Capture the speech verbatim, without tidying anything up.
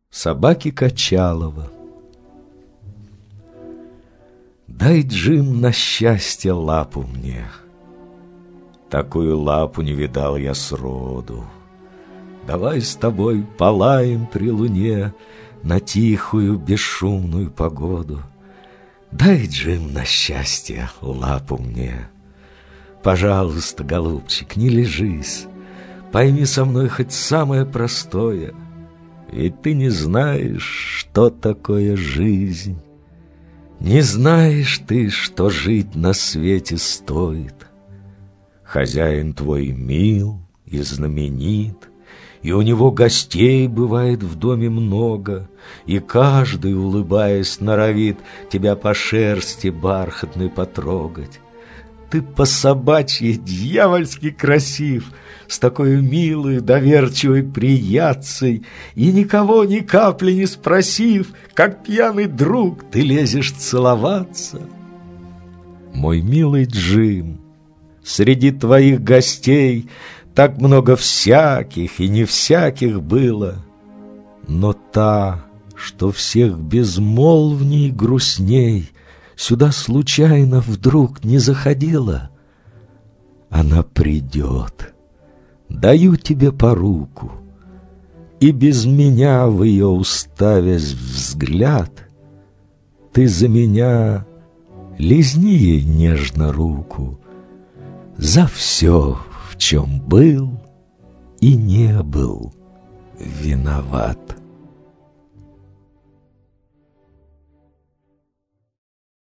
Собаки Качалова. Дай, Джим, на счастье лапу мне. Такую лапу не видал я сроду. Давай с тобой полаем при луне на тихую бесшумную погоду. Дай, Джим, на счастье лапу мне. Пожалуйста, голубчик, не лежись. Пойми со мной хоть самое простое. Ведь ты не знаешь, что такое жизнь. Не знаешь ты, что жить на свете стоит. Хозяин твой мил и знаменит, и у него гостей бывает в доме много, и каждый, улыбаясь, норовит тебя по шерсти бархатной потрогать. Ты по-собачьи дьявольски красив, с такой милой, доверчивой приятцей, и никого ни капли не спросив, как пьяный друг ты лезешь целоваться. Мой милый Джим, среди твоих гостей так много всяких и не всяких было, но та, что всех безмолвней и грустней, сюда случайно вдруг не заходила. Она придет, даю тебе поруку, и без меня в ее уставясь взгляд, ты за меня лизни ей нежно руку за все, в чем был и не был виноват.